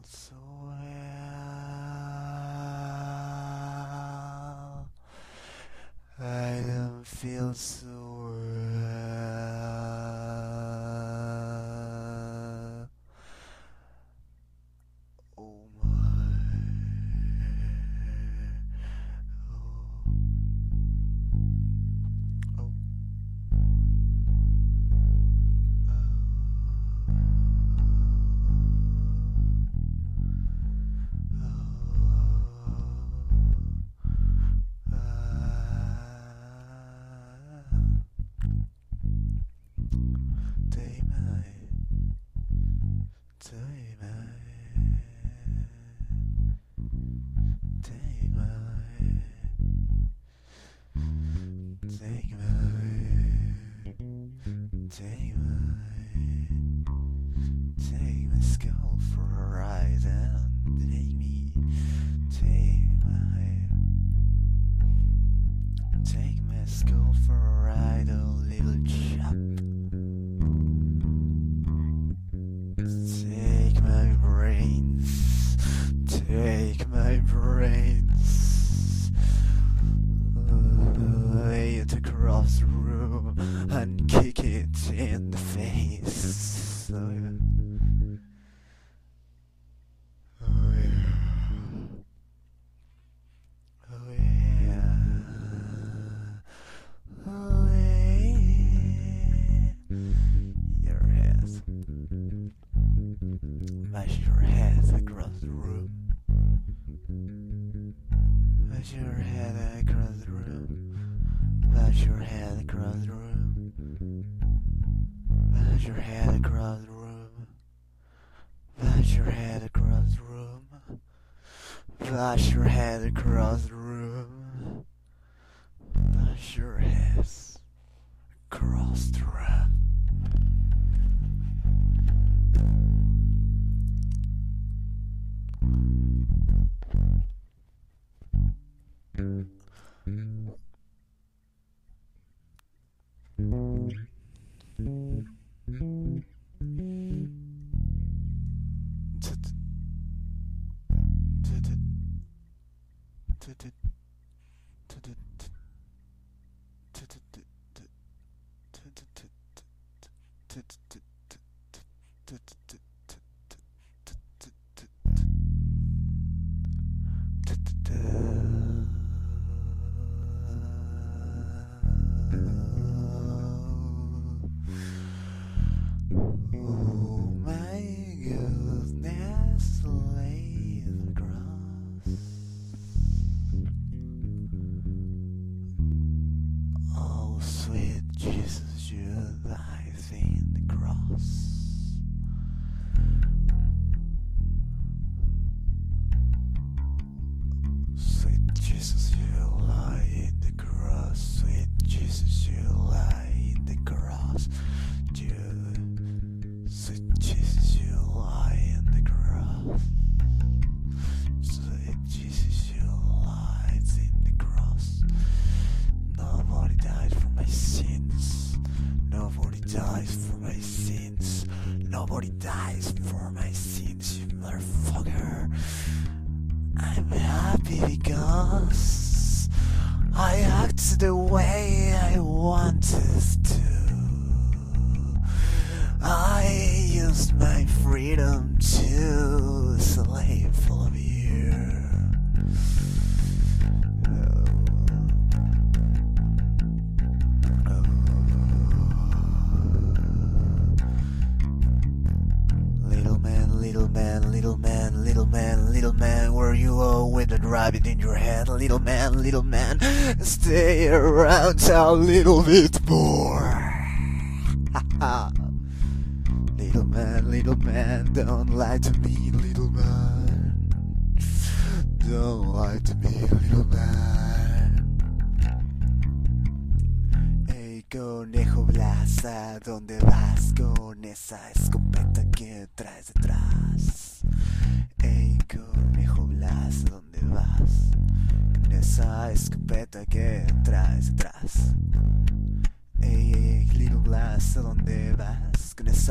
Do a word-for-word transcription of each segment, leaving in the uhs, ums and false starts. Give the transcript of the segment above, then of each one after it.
feel so well. I don't feel so well. Oh my. Oh. Oh. Take my, take my skull for a ride and take me, take my, take my skull for a ride, oh little chap. Take my brains, take my brains, lay it across the room and kick it in the face. Oh yeah. Oh yeah. Oh yeah. Oh yeah. Your head. Mash your head across the room. Mash your head across the room. Mash your head across the room. Mash your head across the room. Mash your head across the room. Mash your head across the room. Mash your head across the room. Nobody dies for my sins, you motherfucker. I'm happy because I act the way I wanted to. I used my freedom to slave full of you. Little man, little man, little man, little man, little man, where you go with a rabbit in your head? Little man, little man, stay around a little bit more. Little man, little man, don't lie to me, little man. Don't lie to me, little man. Hey, conejo Blasa, ¿dónde vas con esa escopeta que traes detrás? Hey, conejo Blasa, ¿dónde vas con esa escopeta que traes detrás? Hey, hey, little Blasa, ¿dónde vas con esa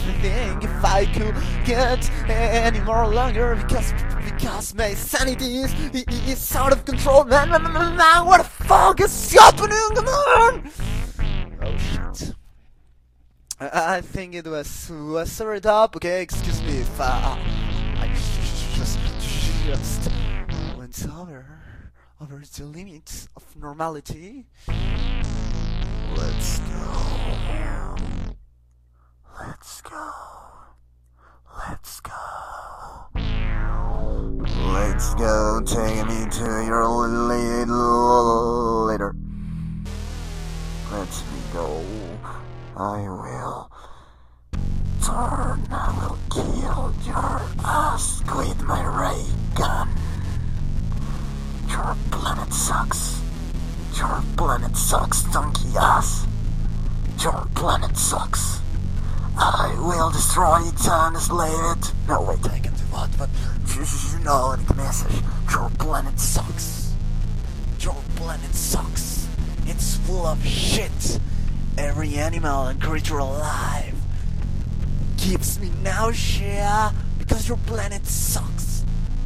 everything if I could get any more longer, because because my sanity is, is out of control, man, man, man, man, man. What the fuck is happening? Come on! Oh shit. I, I think it was was sorted up. Okay, excuse me if I, I just just went over over the limits of normality. Let's go. Let's go. Let's go. Let's go. Take me to your little later. Let me go. I will turn. I will kill your ass with my ray gun. Your planet sucks. Your planet sucks, donkey ass. Your planet sucks. I will destroy it and enslave it. No, wait, I can do what? But you know the message. Your planet sucks. Your planet sucks. It's full of shit. Every animal and creature alive gives me nausea because your planet sucks.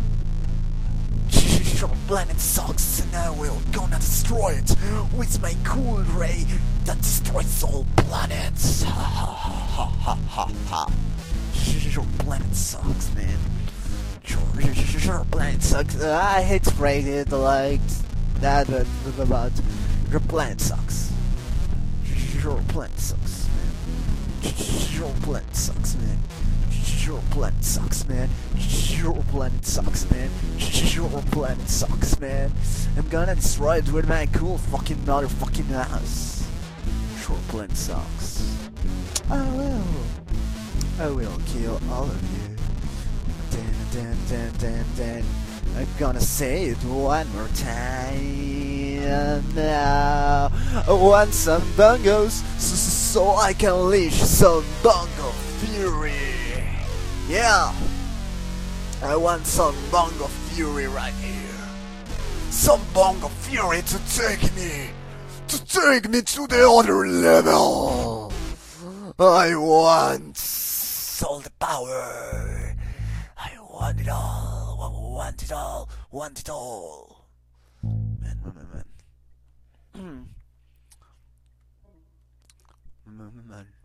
Your planet sucks, and I will gonna destroy it with my cool ray that destroys all planets. Ha ha ha ha ha ha. Your planet sucks, man. Your, your planet sucks. I hate to phrase it like that, but, but your planet sucks. Your planet sucks, man. Your planet sucks, man. Your planet sucks, man. Your planet sucks, man. Your planet sucks, man. I'm gonna destroy it with my cool fucking motherfucking ass. Your planet sucks. I will. I will kill all of you. Dan, dan, dan, dan, dan. I'm gonna say it one more time now. I want some bongos so, so I can unleash some bongo fury. Yeah, I want some bongo fury right here. Some bongo fury to take me, to take me to the other level. I want all the power. I want it all, want it all, want it all. Man, man, man, man. Man, man, man.